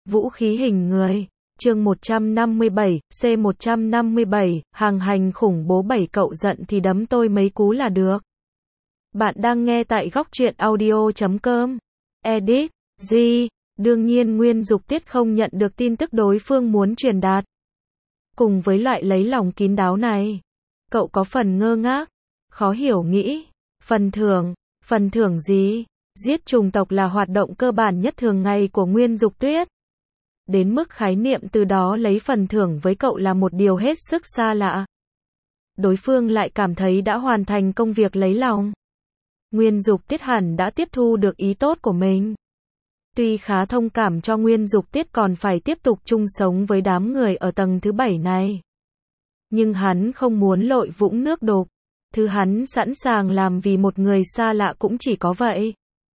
Vũ khí hình người. Chương 157, C157, hàng hành khủng bố 7 cậu giận thì đấm tôi mấy cú là được. Bạn đang nghe tại góc truyện audio.com. Edit, G. Đương nhiên Nguyên Dục Tiết không nhận được tin tức đối phương muốn truyền đạt. Cùng với loại lấy lòng kín đáo này, cậu có phần ngơ ngác, khó hiểu nghĩ, phần thưởng gì? Giết chủng tộc là hoạt động cơ bản nhất thường ngày của Nguyên Dục Tuyết. Đến mức khái niệm từ đó lấy phần thưởng với cậu là một điều hết sức xa lạ. Đối phương lại cảm thấy đã hoàn thành công việc lấy lòng. Nguyên Dục Tiết hẳn đã tiếp thu được ý tốt của mình. Tuy khá thông cảm cho Nguyên Dục Tiết còn phải tiếp tục chung sống với đám người ở tầng thứ 7 này. Nhưng hắn không muốn lội vũng nước đục. Thứ hắn sẵn sàng làm vì một người xa lạ cũng chỉ có vậy.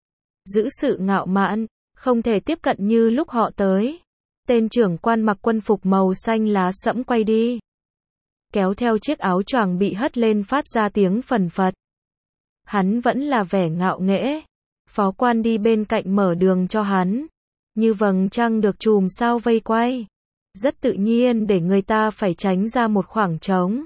Giữ sự ngạo mạn, không thể tiếp cận như lúc họ tới. Tên trưởng quan mặc quân phục màu xanh lá sẫm quay đi. Kéo theo chiếc áo choàng bị hất lên phát ra tiếng phần phật. Hắn vẫn là vẻ ngạo nghễ. Phó quan đi bên cạnh mở đường cho hắn. Như vầng trăng được chùm sao vây quay. Rất tự nhiên để người ta phải tránh ra một khoảng trống.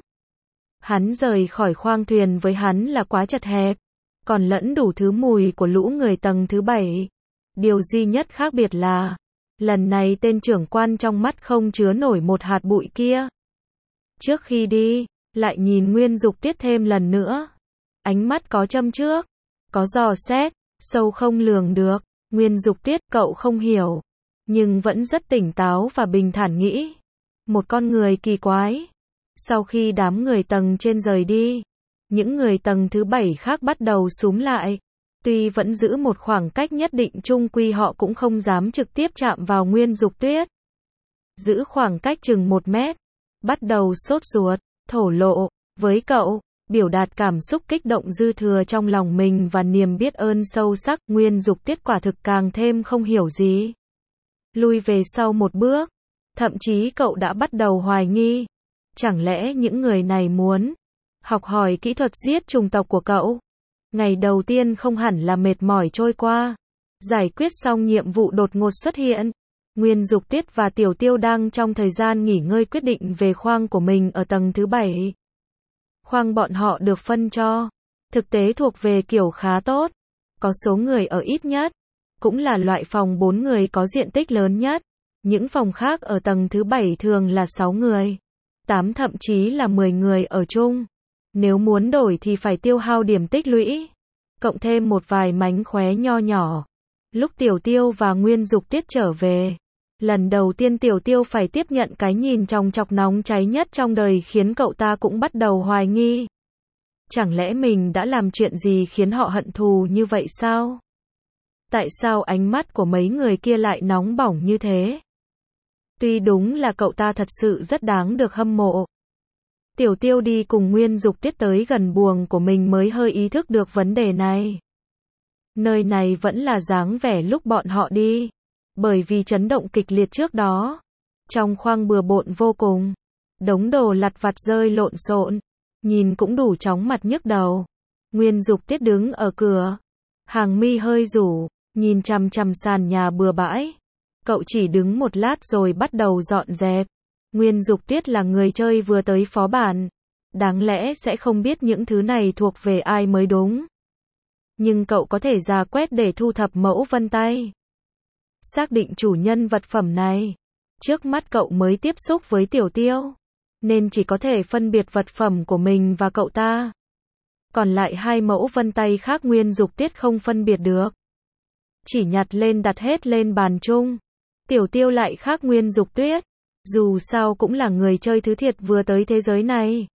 Hắn rời khỏi khoang thuyền với hắn là quá chật hẹp. Còn lẫn đủ thứ mùi của lũ người tầng thứ 7. Điều duy nhất khác biệt là, lần này tên trưởng quan trong mắt không chứa nổi một hạt bụi kia. Trước khi đi, lại nhìn Nguyên Dục Tiết thêm lần nữa. Ánh mắt có châm trước, có dò xét, sâu không lường được. Nguyên Dục Tiết cậu không hiểu, nhưng vẫn rất tỉnh táo và bình thản nghĩ. Một con người kỳ quái. Sau khi đám người tầng trên rời đi, những người tầng thứ 7 khác bắt đầu xúm lại. Tuy vẫn giữ một khoảng cách nhất định chung quy họ cũng không dám trực tiếp chạm vào Nguyên Dục Tuyết. Giữ khoảng cách chừng 1 mét. Bắt đầu sốt ruột, thổ lộ, với cậu, biểu đạt cảm xúc kích động dư thừa trong lòng mình và niềm biết ơn sâu sắc. Nguyên Dục Tiết quả thực càng thêm không hiểu gì. Lui về sau một bước. Thậm chí cậu đã bắt đầu hoài nghi. Chẳng lẽ những người này muốn học hỏi kỹ thuật giết chủng tộc của cậu? Ngày đầu tiên không hẳn là mệt mỏi trôi qua. Giải quyết xong nhiệm vụ đột ngột xuất hiện. Nguyên Dục Tiết và Tiểu Tiêu đang trong thời gian nghỉ ngơi quyết định về khoang của mình ở tầng thứ 7. Khoang bọn họ được phân cho, thực tế thuộc về kiểu khá tốt. Có số người ở ít nhất. Cũng là loại phòng 4 người có diện tích lớn nhất. Những phòng khác ở tầng thứ 7 thường là 6 người. 8 thậm chí là 10 người ở chung. Nếu muốn đổi thì phải tiêu hao điểm tích lũy. Cộng thêm một vài mánh khóe nho nhỏ. Lúc Tiểu Tiêu và Nguyên Dục Tiết trở về. Lần đầu tiên Tiểu Tiêu phải tiếp nhận cái nhìn chòng chọc nóng cháy nhất trong đời khiến cậu ta cũng bắt đầu hoài nghi. Chẳng lẽ mình đã làm chuyện gì khiến họ hận thù như vậy sao? Tại sao ánh mắt của mấy người kia lại nóng bỏng như thế? Tuy đúng là cậu ta thật sự rất đáng được hâm mộ. Tiểu Tiêu đi cùng Nguyên Dục Tiết tới gần buồng của mình mới hơi ý thức được vấn đề này. Nơi này vẫn là dáng vẻ lúc bọn họ đi. Bởi vì chấn động kịch liệt trước đó. Trong khoang bừa bộn vô cùng. Đống đồ lặt vặt rơi lộn xộn. Nhìn cũng đủ chóng mặt nhức đầu. Nguyên Dục Tiết đứng ở cửa. Hàng mi hơi rủ. Nhìn chằm chằm sàn nhà bừa bãi. Cậu chỉ đứng một lát rồi bắt đầu dọn dẹp. Nguyên Dục Tiết là người chơi vừa tới phó bản. Đáng lẽ sẽ không biết những thứ này thuộc về ai mới đúng. Nhưng cậu có thể ra quét để thu thập mẫu vân tay. Xác định chủ nhân vật phẩm này. Trước mắt cậu mới tiếp xúc với Tiểu Tiêu. Nên chỉ có thể phân biệt vật phẩm của mình và cậu ta. Còn lại 2 mẫu vân tay khác Nguyên Dục Tiết không phân biệt được. Chỉ nhặt lên đặt hết lên bàn chung. Tiểu Tiêu lại khác Nguyên Dục Tuyết. Dù sao cũng là người chơi thứ thiệt vừa tới thế giới này.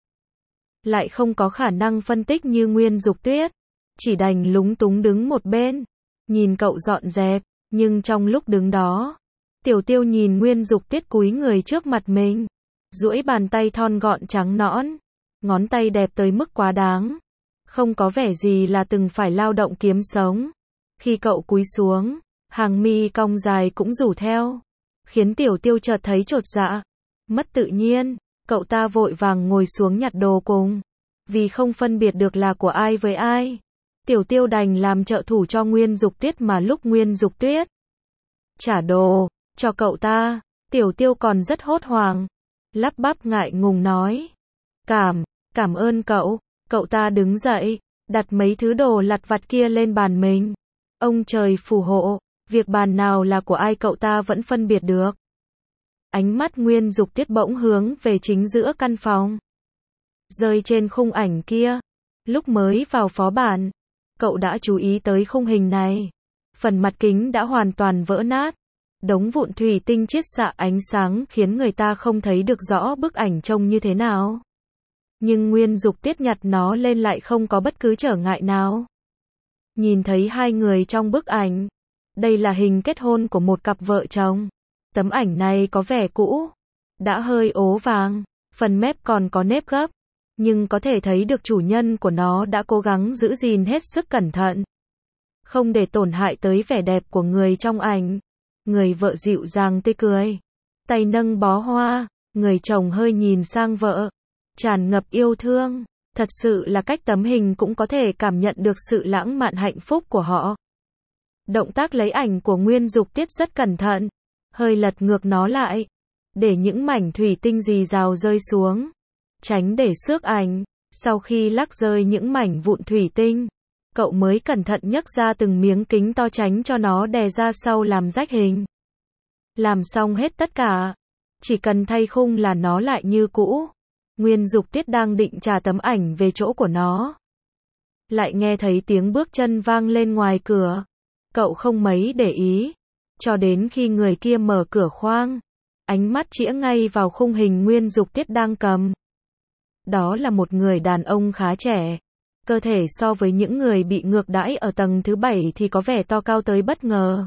Lại không có khả năng phân tích như Nguyên Dục Tuyết. Chỉ đành lúng túng đứng một bên. Nhìn cậu dọn dẹp. Nhưng trong lúc đứng đó. Tiểu Tiêu nhìn Nguyên Dục Tuyết cúi người trước mặt mình. Duỗi bàn tay thon gọn trắng nõn. Ngón tay đẹp tới mức quá đáng. Không có vẻ gì là từng phải lao động kiếm sống. Khi cậu cúi xuống. Hàng mi cong dài cũng rủ theo. Khiến Tiểu Tiêu chợt thấy chột dạ. Mất tự nhiên, cậu ta vội vàng ngồi xuống nhặt đồ cùng. Vì không phân biệt được là của ai với ai. Tiểu Tiêu đành làm trợ thủ cho Nguyên Dục Tuyết mà lúc Nguyên Dục Tuyết trả đồ, cho cậu ta. Tiểu Tiêu còn rất hốt hoảng, lắp bắp ngại ngùng nói. Cảm ơn cậu. Cậu ta đứng dậy, đặt mấy thứ đồ lặt vặt kia lên bàn mình. Ông trời phù hộ, việc bàn nào là của ai cậu ta vẫn phân biệt được. Ánh mắt Nguyên Dục Tiết bỗng hướng về chính giữa căn phòng. Rơi trên khung ảnh kia. Lúc mới vào phó bản, cậu đã chú ý tới khung hình này. Phần mặt kính đã hoàn toàn vỡ nát. Đống vụn thủy tinh chiết xạ ánh sáng khiến người ta không thấy được rõ bức ảnh trông như thế nào. Nhưng Nguyên Dục Tiết nhặt nó lên lại không có bất cứ trở ngại nào. Nhìn thấy hai người trong bức ảnh. Đây là hình kết hôn của một cặp vợ chồng. Tấm ảnh này có vẻ cũ, đã hơi ố vàng, phần mép còn có nếp gấp. Nhưng có thể thấy được chủ nhân của nó đã cố gắng giữ gìn hết sức cẩn thận. Không để tổn hại tới vẻ đẹp của người trong ảnh. Người vợ dịu dàng tươi cười, tay nâng bó hoa, người chồng hơi nhìn sang vợ, tràn ngập yêu thương. Thật sự là cách tấm hình cũng có thể cảm nhận được sự lãng mạn hạnh phúc của họ. Động tác lấy ảnh của Nguyên Dục Tiết rất cẩn thận, hơi lật ngược nó lại, để những mảnh thủy tinh rì rào rơi xuống, tránh để xước ảnh. Sau khi lắc rơi những mảnh vụn thủy tinh, cậu mới cẩn thận nhấc ra từng miếng kính to tránh cho nó đè ra sau làm rách hình. Làm xong hết tất cả, chỉ cần thay khung là nó lại như cũ. Nguyên Dục Tiết đang định trả tấm ảnh về chỗ của nó. Lại nghe thấy tiếng bước chân vang lên ngoài cửa. Cậu không mấy để ý, cho đến khi người kia mở cửa khoang. Ánh mắt chĩa ngay vào khung hình Nguyên Dục Tiết đang cầm. Đó là một người đàn ông khá trẻ. Cơ thể so với những người bị ngược đãi ở tầng thứ 7 thì có vẻ to cao tới bất ngờ.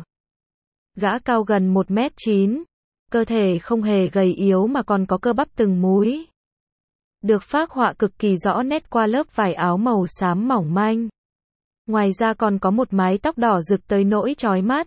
Gã cao gần 1m9. Cơ thể không hề gầy yếu mà còn có cơ bắp từng múi. Được phác họa cực kỳ rõ nét qua lớp vải áo màu xám mỏng manh. Ngoài ra còn có một mái tóc đỏ rực tới nỗi chói mắt.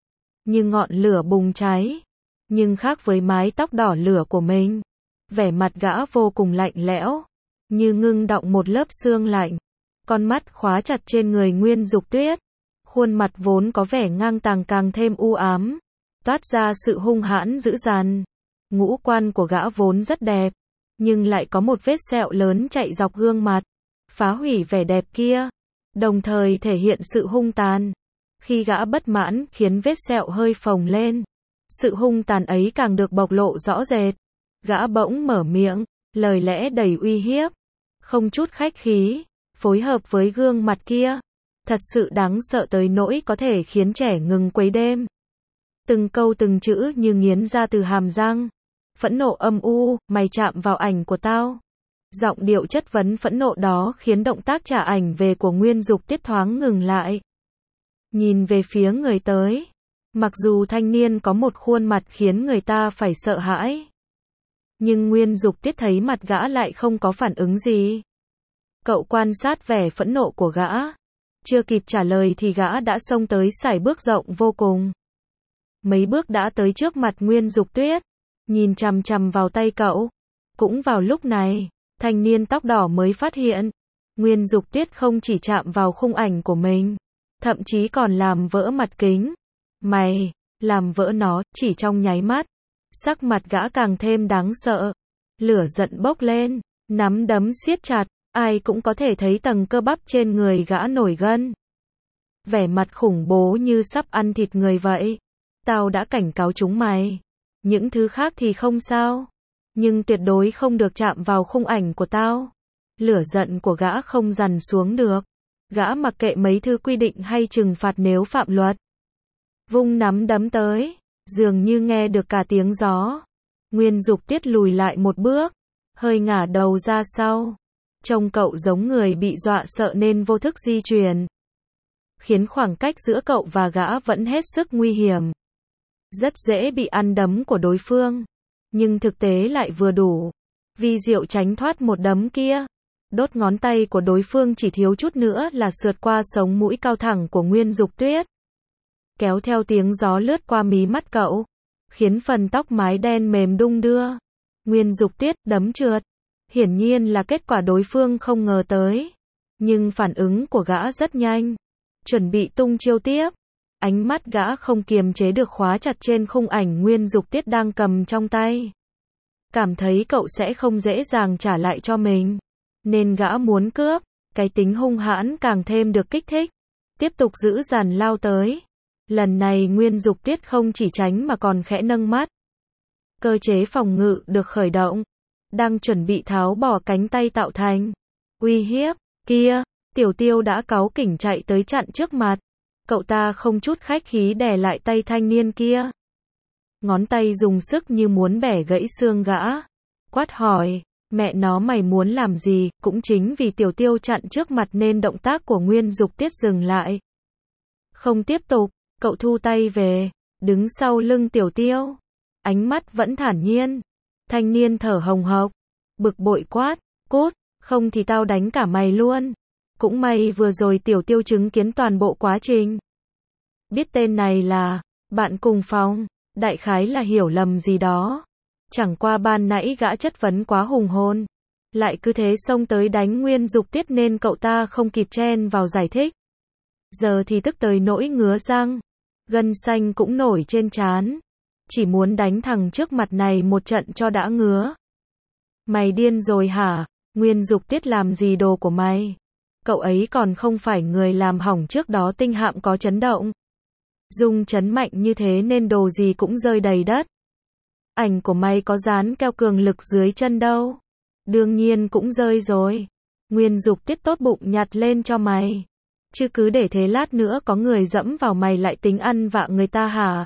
Như ngọn lửa bùng cháy. Nhưng khác với mái tóc đỏ lửa của mình, vẻ mặt gã vô cùng lạnh lẽo, như ngưng đọng một lớp sương lạnh. Con mắt khóa chặt trên người Nguyên Dục Tuyết. Khuôn mặt vốn có vẻ ngang tàng càng thêm u ám, toát ra sự hung hãn dữ dằn. Ngũ quan của gã vốn rất đẹp, nhưng lại có một vết sẹo lớn chạy dọc gương mặt, phá hủy vẻ đẹp kia, đồng thời thể hiện sự hung tàn. Khi gã bất mãn khiến vết sẹo hơi phồng lên, sự hung tàn ấy càng được bộc lộ rõ rệt. Gã bỗng mở miệng, lời lẽ đầy uy hiếp, không chút khách khí, phối hợp với gương mặt kia. Thật sự đáng sợ tới nỗi có thể khiến trẻ ngừng quấy đêm. Từng câu từng chữ như nghiến ra từ hàm răng. Phẫn nộ âm u, mày chạm vào ảnh của tao. Giọng điệu chất vấn phẫn nộ đó khiến động tác trả ảnh về của Nguyên Dục Tiết thoáng ngừng lại. Nhìn về phía người tới. Mặc dù thanh niên có một khuôn mặt khiến người ta phải sợ hãi, nhưng Nguyên Dục Tiết thấy mặt gã lại không có phản ứng gì. Cậu quan sát vẻ phẫn nộ của gã. Chưa kịp trả lời thì gã đã xông tới sải bước rộng vô cùng. Mấy bước đã tới trước mặt Nguyên Dục Tuyết, nhìn chằm chằm vào tay cậu. Cũng vào lúc này, thanh niên tóc đỏ mới phát hiện, Nguyên Dục Tuyết không chỉ chạm vào khung ảnh của mình, thậm chí còn làm vỡ mặt kính. Mày, làm vỡ nó, chỉ trong nháy mắt. Sắc mặt gã càng thêm đáng sợ. Lửa giận bốc lên, nắm đấm siết chặt, ai cũng có thể thấy tầng cơ bắp trên người gã nổi gân. Vẻ mặt khủng bố như sắp ăn thịt người vậy. Tao đã cảnh cáo chúng mày. Những thứ khác thì không sao, nhưng tuyệt đối không được chạm vào khung ảnh của tao. Lửa giận của gã không dằn xuống được. Gã mặc kệ mấy thứ quy định hay trừng phạt nếu phạm luật. Vung nắm đấm tới, dường như nghe được cả tiếng gió. Nguyên Dục Tiết lùi lại một bước, hơi ngả đầu ra sau. Trông cậu giống người bị dọa sợ nên vô thức di chuyển, khiến khoảng cách giữa cậu và gã vẫn hết sức nguy hiểm. Rất dễ bị ăn đấm của đối phương, nhưng thực tế lại vừa đủ. Vi diệu tránh thoát một đấm kia. Đốt ngón tay của đối phương chỉ thiếu chút nữa là sượt qua sống mũi cao thẳng của Nguyên Dục Tuyết. Kéo theo tiếng gió lướt qua mí mắt cậu, khiến phần tóc mái đen mềm đung đưa. Nguyên Dục Tuyết đấm trượt. Hiển nhiên là kết quả đối phương không ngờ tới. Nhưng phản ứng của gã rất nhanh. Chuẩn bị tung chiêu tiếp. Ánh mắt gã không kiềm chế được khóa chặt trên khung ảnh Nguyên Dục Tiết đang cầm trong tay. Cảm thấy cậu sẽ không dễ dàng trả lại cho mình, nên gã muốn cướp. Cái tính hung hãn càng thêm được kích thích. Tiếp tục giữ dàn lao tới. Lần này Nguyên Dục Tiết không chỉ tránh mà còn khẽ nâng mắt. Cơ chế phòng ngự được khởi động. Đang chuẩn bị tháo bỏ cánh tay tạo thành uy hiếp. Kia, Tiểu Tiêu đã cáu kỉnh chạy tới chặn trước mặt. Cậu ta không chút khách khí đè lại tay thanh niên kia. Ngón tay dùng sức như muốn bẻ gãy xương gã. Quát hỏi, mẹ nó mày muốn làm gì? Cũng chính vì Tiểu Tiêu chặn trước mặt nên động tác của Nguyên Dục Tiết dừng lại. Không tiếp tục, cậu thu tay về, đứng sau lưng Tiểu Tiêu. Ánh mắt vẫn thản nhiên. Thanh niên thở hồng hộc, bực bội quát, cút, không thì tao đánh cả mày luôn. Cũng may vừa rồi Tiểu Tiêu chứng kiến toàn bộ quá trình. Biết tên này là bạn cùng phòng, đại khái là hiểu lầm gì đó. Chẳng qua ban nãy gã chất vấn quá hùng hồn, lại cứ thế xông tới đánh Nguyên Dục Tiết nên cậu ta không kịp chen vào giải thích. Giờ thì tức tới nỗi ngứa răng, gân xanh cũng nổi trên trán. Chỉ muốn đánh thằng trước mặt này một trận cho đã ngứa. Mày điên rồi hả? Nguyên Dục Tiết làm gì đồ của mày? Cậu ấy còn không phải người làm hỏng trước đó tinh hạm có chấn động. Rung chấn mạnh như thế nên đồ gì cũng rơi đầy đất. Ảnh của mày có dán keo cường lực dưới chân đâu. Đương nhiên cũng rơi rồi. Nguyên Dục Tiết tốt bụng nhặt lên cho mày. Chứ cứ để thế lát nữa có người dẫm vào mày lại tính ăn vạ người ta hả?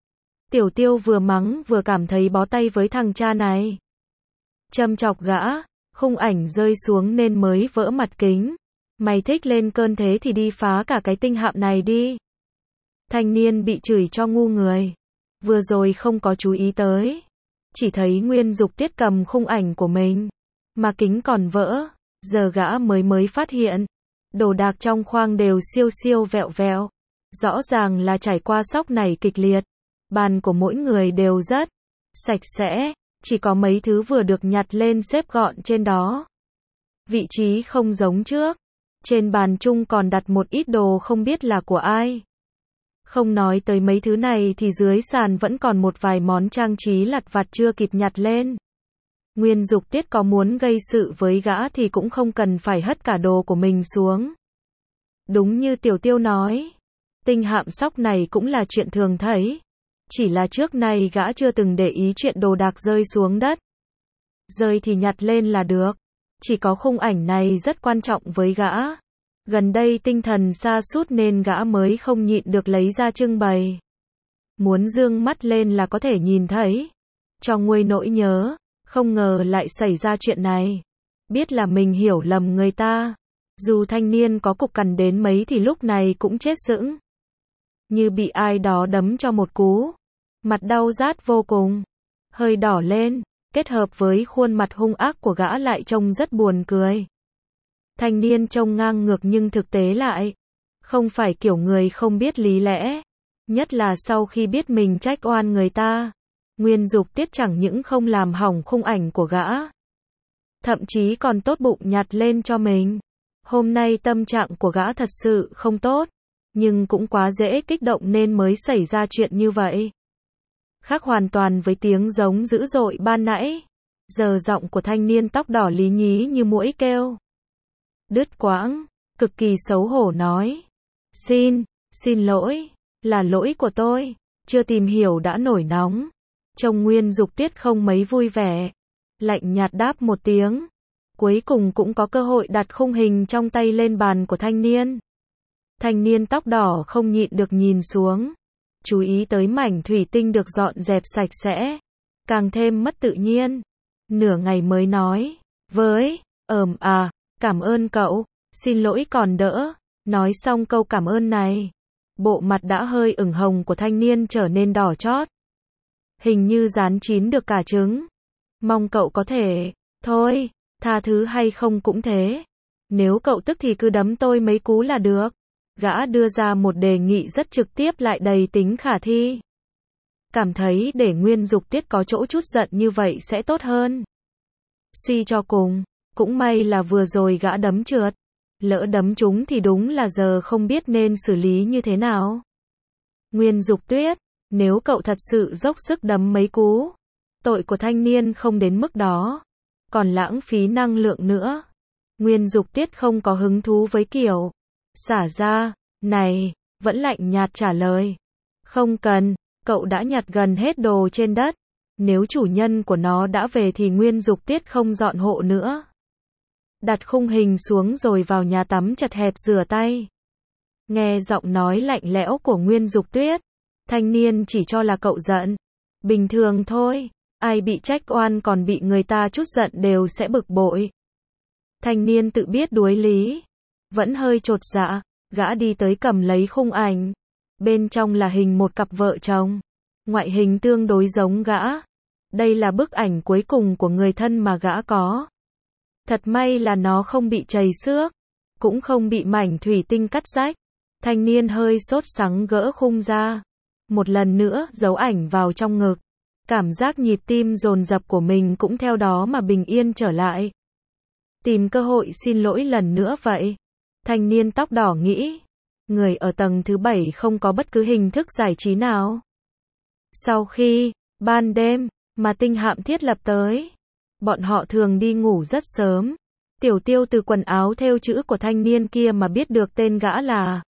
Tiểu Tiêu vừa mắng vừa cảm thấy bó tay với thằng cha này. Châm chọc gã, khung ảnh rơi xuống nên mới vỡ mặt kính. Mày thích lên cơn thế thì đi phá cả cái tinh hạm này đi. Thanh niên bị chửi cho ngu người. Vừa rồi không có chú ý tới. Chỉ thấy Nguyên Dục Tiết cầm khung ảnh của mình. Mà kính còn vỡ. Giờ gã mới phát hiện. Đồ đạc trong khoang đều siêu siêu vẹo vẹo. Rõ ràng là trải qua sốc này kịch liệt. Bàn của mỗi người đều rất sạch sẽ. Chỉ có mấy thứ vừa được nhặt lên xếp gọn trên đó. Vị trí không giống trước. Trên bàn chung còn đặt một ít đồ không biết là của ai. Không nói tới mấy thứ này thì dưới sàn vẫn còn một vài món trang trí lặt vặt chưa kịp nhặt lên. Nguyên Dục Tiết có muốn gây sự với gã thì cũng không cần phải hất cả đồ của mình xuống. Đúng như Tiểu Tiêu nói, tinh hạm sốc này cũng là chuyện thường thấy. Chỉ là trước nay gã chưa từng để ý chuyện đồ đạc rơi xuống đất. Rơi thì nhặt lên là được. Chỉ có khung ảnh này rất quan trọng với gã. Gần đây tinh thần sa sút nên gã mới không nhịn được lấy ra trưng bày. Muốn dương mắt lên là có thể nhìn thấy. Cho nguôi nỗi nhớ, không ngờ lại xảy ra chuyện này. Biết là mình hiểu lầm người ta. Dù thanh niên có cục cằn đến mấy thì lúc này cũng chết sững. Như bị ai đó đấm cho một cú. Mặt đau rát vô cùng. Hơi đỏ lên, kết hợp với khuôn mặt hung ác của gã lại trông rất buồn cười. Thanh niên trông ngang ngược nhưng thực tế lại không phải kiểu người không biết lý lẽ. Nhất là sau khi biết mình trách oan người ta. Nguyên Dục Tiết chẳng những không làm hỏng khung ảnh của gã. Thậm chí còn tốt bụng nhặt lên cho mình. Hôm nay tâm trạng của gã thật sự không tốt. Nhưng cũng quá dễ kích động nên mới xảy ra chuyện như vậy. Khác hoàn toàn với tiếng giống dữ dội ban nãy. Giờ giọng của thanh niên tóc đỏ lý nhí như muỗi kêu. Đứt quãng, cực kỳ xấu hổ nói. Xin lỗi, là lỗi của tôi, chưa tìm hiểu đã nổi nóng. Trông Nguyên Dục Tiết không mấy vui vẻ. Lạnh nhạt đáp một tiếng. Cuối cùng cũng có cơ hội đặt khung hình trong tay lên bàn của thanh niên. Thanh niên tóc đỏ không nhịn được nhìn xuống. Chú ý tới mảnh thủy tinh được dọn dẹp sạch sẽ. Càng thêm mất tự nhiên. Nửa ngày mới nói. Cảm ơn cậu. Xin lỗi còn đỡ. Nói xong câu cảm ơn này. Bộ mặt đã hơi ửng hồng của thanh niên trở nên đỏ chót. Hình như rán chín được cả trứng. Mong cậu có thể. Thôi, tha thứ hay không cũng thế. Nếu cậu tức thì cứ đấm tôi mấy cú là được. Gã đưa ra một đề nghị rất trực tiếp lại đầy tính khả thi. Cảm thấy để Nguyên Dục Tiết có chỗ chút giận như vậy sẽ tốt hơn. Suy cho cùng, cũng may là vừa rồi gã đấm trượt. Lỡ đấm trúng thì đúng là giờ không biết nên xử lý như thế nào. Nguyên Dục Tuyết, nếu cậu thật sự dốc sức đấm mấy cú, tội của thanh niên không đến mức đó, còn lãng phí năng lượng nữa. Nguyên Dục Tuyết không có hứng thú với kiểu xả ra này, vẫn lạnh nhạt trả lời. Không cần, cậu đã nhặt gần hết đồ trên đất. Nếu chủ nhân của nó đã về thì Nguyên Dục Tuyết không dọn hộ nữa. Đặt khung hình xuống rồi vào nhà tắm chật hẹp rửa tay. Nghe giọng nói lạnh lẽo của Nguyên Dục Tuyết, thanh niên chỉ cho là cậu giận. Bình thường thôi, ai bị trách oan còn bị người ta chút giận đều sẽ bực bội. Thanh niên tự biết đuối lý, vẫn hơi chột dạ, gã đi tới cầm lấy khung ảnh. Bên trong là hình một cặp vợ chồng, ngoại hình tương đối giống gã. Đây là bức ảnh cuối cùng của người thân mà gã có. Thật may là nó không bị trầy xước, cũng không bị mảnh thủy tinh cắt rách. Thanh niên hơi sốt sắng gỡ khung ra, một lần nữa giấu ảnh vào trong ngực. Cảm giác nhịp tim dồn dập của mình cũng theo đó mà bình yên trở lại. Tìm cơ hội xin lỗi lần nữa vậy. Thanh niên tóc đỏ nghĩ, người ở tầng thứ 7 không có bất cứ hình thức giải trí nào. Sau khi, ban đêm, mà tinh hạm thiết lập tới, bọn họ thường đi ngủ rất sớm. Tiểu Tiêu từ quần áo thêu chữ của thanh niên kia mà biết được tên gã là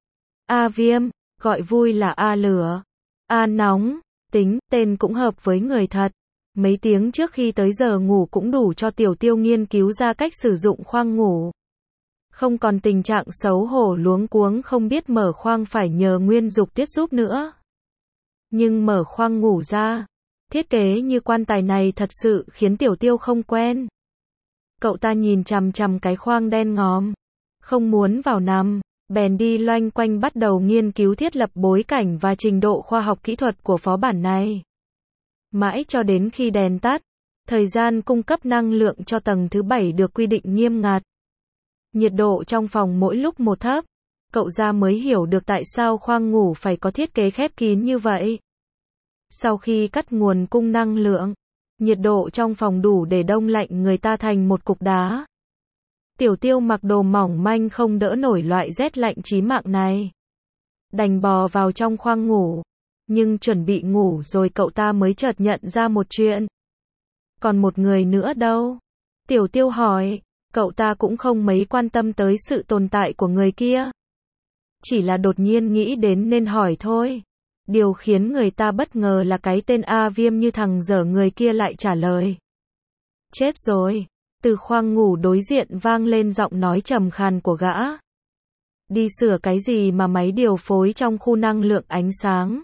A Viêm, gọi vui là A Lửa, A Nóng, tính, tên cũng hợp với người thật. Mấy tiếng trước khi tới giờ ngủ cũng đủ cho Tiểu Tiêu nghiên cứu ra cách sử dụng khoang ngủ. Không còn tình trạng xấu hổ luống cuống không biết mở khoang phải nhờ Nguyên Dục Tuyết giúp nữa. Nhưng mở khoang ngủ ra, thiết kế như quan tài này thật sự khiến Tiểu Tiêu không quen. Cậu ta nhìn chằm chằm cái khoang đen ngòm, không muốn vào nằm, bèn đi loanh quanh bắt đầu nghiên cứu thiết lập bối cảnh và trình độ khoa học kỹ thuật của phó bản này. Mãi cho đến khi đèn tắt, thời gian cung cấp năng lượng cho tầng thứ 7 được quy định nghiêm ngặt. Nhiệt độ trong phòng mỗi lúc một thấp, cậu ra mới hiểu được tại sao khoang ngủ phải có thiết kế khép kín như vậy. Sau khi cắt nguồn cung năng lượng, nhiệt độ trong phòng đủ để đông lạnh người ta thành một cục đá. Tiểu Tiêu mặc đồ mỏng manh không đỡ nổi loại rét lạnh chí mạng này. Đành bò vào trong khoang ngủ. Nhưng chuẩn bị ngủ rồi cậu ta mới chợt nhận ra một chuyện. Còn một người nữa đâu? Tiểu Tiêu hỏi, cậu ta cũng không mấy quan tâm tới sự tồn tại của người kia. Chỉ là đột nhiên nghĩ đến nên hỏi thôi. Điều khiến người ta bất ngờ là cái tên A Viêm như thằng dở người kia lại trả lời. Chết rồi. Từ khoang ngủ đối diện vang lên giọng nói trầm khàn của gã. Đi sửa cái gì mà máy điều phối trong khu năng lượng ánh sáng.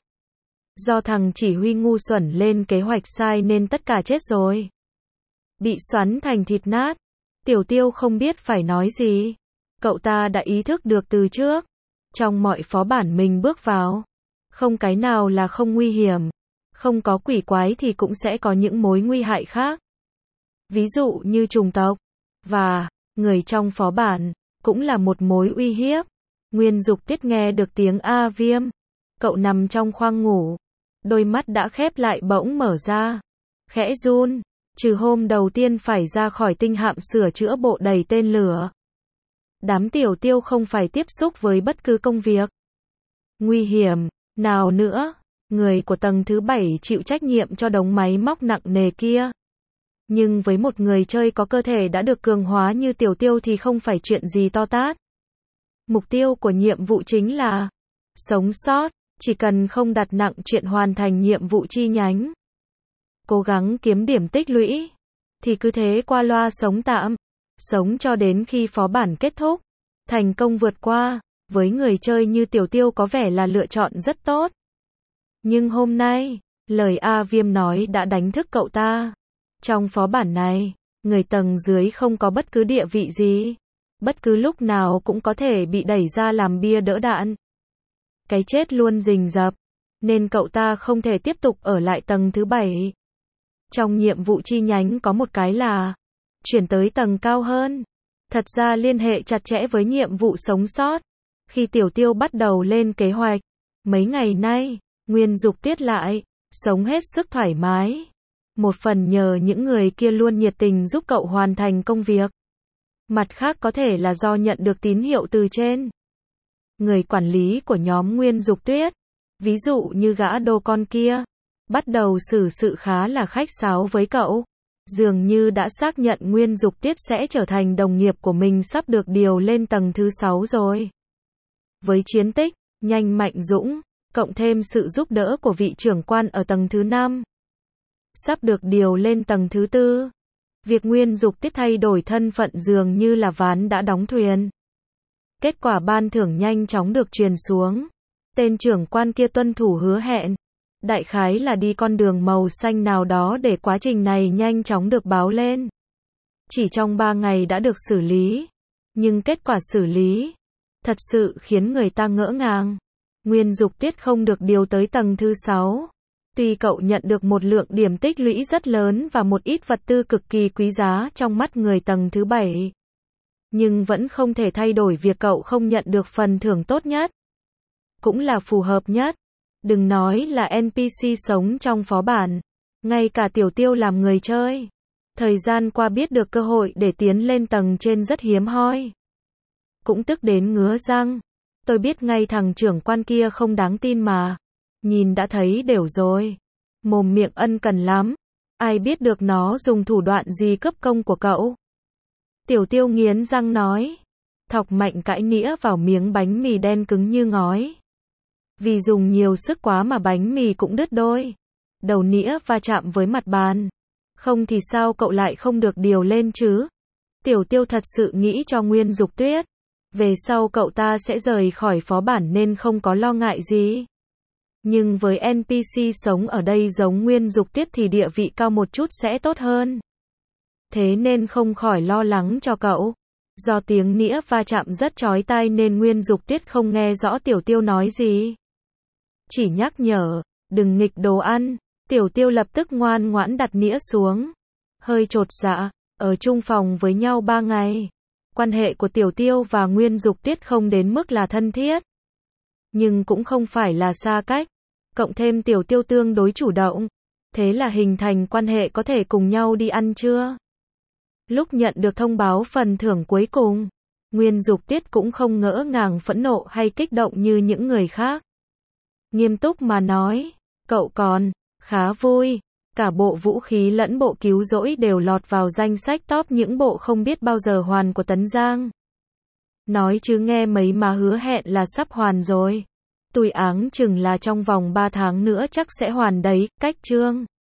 Do thằng chỉ huy ngu xuẩn lên kế hoạch sai nên tất cả chết rồi. Bị xoắn thành thịt nát. Tiểu Tiêu không biết phải nói gì. Cậu ta đã ý thức được từ trước. Trong mọi phó bản mình bước vào, không cái nào là không nguy hiểm. Không có quỷ quái thì cũng sẽ có những mối nguy hại khác. Ví dụ như chủng tộc, và người trong phó bản, cũng là một mối uy hiếp. Nguyên Dục Tuyết nghe được tiếng A Viêm. Cậu nằm trong khoang ngủ. Đôi mắt đã khép lại bỗng mở ra. Khẽ run, trừ hôm đầu tiên phải ra khỏi tinh hạm sửa chữa bộ đầy tên lửa. Đám Tiểu Tiêu không phải tiếp xúc với bất cứ công việc nguy hiểm nào nữa. Người của tầng thứ 7 chịu trách nhiệm cho đống máy móc nặng nề kia. Nhưng với một người chơi có cơ thể đã được cường hóa như Tiểu Tiêu thì không phải chuyện gì to tát. Mục tiêu của nhiệm vụ chính là sống sót, chỉ cần không đặt nặng chuyện hoàn thành nhiệm vụ chi nhánh. Cố gắng kiếm điểm tích lũy, thì cứ thế qua loa sống tạm, sống cho đến khi phó bản kết thúc, thành công vượt qua, với người chơi như Tiểu Tiêu có vẻ là lựa chọn rất tốt. Nhưng hôm nay, lời A Viêm nói đã đánh thức cậu ta. Trong phó bản này, người tầng dưới không có bất cứ địa vị gì. Bất cứ lúc nào cũng có thể bị đẩy ra làm bia đỡ đạn. Cái chết luôn rình rập, nên cậu ta không thể tiếp tục ở lại tầng thứ 7. Trong nhiệm vụ chi nhánh có một cái là chuyển tới tầng cao hơn. Thật ra liên hệ chặt chẽ với nhiệm vụ sống sót. Khi Tiểu Tiêu bắt đầu lên kế hoạch, mấy ngày nay, Nguyên Dục Tuyết lại sống hết sức thoải mái. Một phần nhờ những người kia luôn nhiệt tình giúp cậu hoàn thành công việc. Mặt khác có thể là do nhận được tín hiệu từ trên. Người quản lý của nhóm Nguyên Dục Tuyết, Ví dụ như gã đô con kia, bắt đầu xử sự khá là khách sáo với cậu. Dường như đã xác nhận Nguyên Dục Tiết sẽ trở thành đồng nghiệp của mình sắp được điều lên tầng thứ 6 rồi. Với chiến tích, nhanh mạnh dũng, cộng thêm sự giúp đỡ của vị trưởng quan ở tầng thứ 5, sắp được điều lên tầng thứ 4. Việc Nguyên Dục Tiết thay đổi thân phận dường như là ván đã đóng thuyền. Kết quả ban thưởng nhanh chóng được truyền xuống. Tên trưởng quan kia tuân thủ hứa hẹn. Đại khái là đi con đường màu xanh nào đó để quá trình này nhanh chóng được báo lên. Chỉ trong 3 ngày đã được xử lý. Nhưng kết quả xử lý thật sự khiến người ta ngỡ ngàng. Nguyên Dục Tiết không được điều tới tầng thứ 6. Tuy cậu nhận được một lượng điểm tích lũy rất lớn và một ít vật tư cực kỳ quý giá trong mắt người tầng thứ 7. Nhưng vẫn không thể thay đổi việc cậu không nhận được phần thưởng tốt nhất. Cũng là phù hợp nhất. Đừng nói là NPC sống trong phó bản. Ngay cả Tiểu Tiêu làm người chơi. Thời gian qua biết được cơ hội để tiến lên tầng trên rất hiếm hoi. Cũng tức đến ngứa răng. Tôi biết ngay thằng trưởng quan kia không đáng tin mà. Nhìn đã thấy đều rồi. Mồm miệng ân cần lắm. Ai biết được nó dùng thủ đoạn gì cướp công của cậu. Tiểu Tiêu nghiến răng nói. Thọc mạnh cãi nĩa vào miếng bánh mì đen cứng như ngói. Vì dùng nhiều sức quá mà bánh mì cũng đứt đôi. Đầu nĩa va chạm với mặt bàn. Không thì sao cậu lại không được điều lên chứ? Tiểu Tiêu thật sự nghĩ cho Nguyên Dục Tuyết. Về sau cậu ta sẽ rời khỏi phó bản nên không có lo ngại gì. Nhưng với NPC sống ở đây giống Nguyên Dục Tuyết thì địa vị cao một chút sẽ tốt hơn. Thế nên không khỏi lo lắng cho cậu. Do tiếng nĩa va chạm rất chói tai nên Nguyên Dục Tuyết không nghe rõ Tiểu Tiêu nói gì. Chỉ nhắc nhở, đừng nghịch đồ ăn. Tiểu Tiêu lập tức ngoan ngoãn đặt nĩa xuống. Hơi chột dạ, ở chung phòng với nhau 3 ngày. Quan hệ của Tiểu Tiêu và Nguyên Dục Tuyết không đến mức là thân thiết. Nhưng cũng không phải là xa cách. Cộng thêm Tiểu Tiêu tương đối chủ động. Thế là hình thành quan hệ có thể cùng nhau đi ăn trưa. Lúc nhận được thông báo phần thưởng cuối cùng, Nguyên Dục Tiết cũng không ngỡ ngàng phẫn nộ hay kích động như những người khác. Nghiêm túc mà nói, cậu còn khá vui. Cả bộ vũ khí lẫn bộ cứu rỗi đều lọt vào danh sách top những bộ không biết bao giờ hoàn của Tấn Giang. Nói chứ nghe mấy mà hứa hẹn là sắp hoàn rồi. Tui áng chừng là trong vòng 3 tháng nữa chắc sẽ hoàn đấy, cách chương.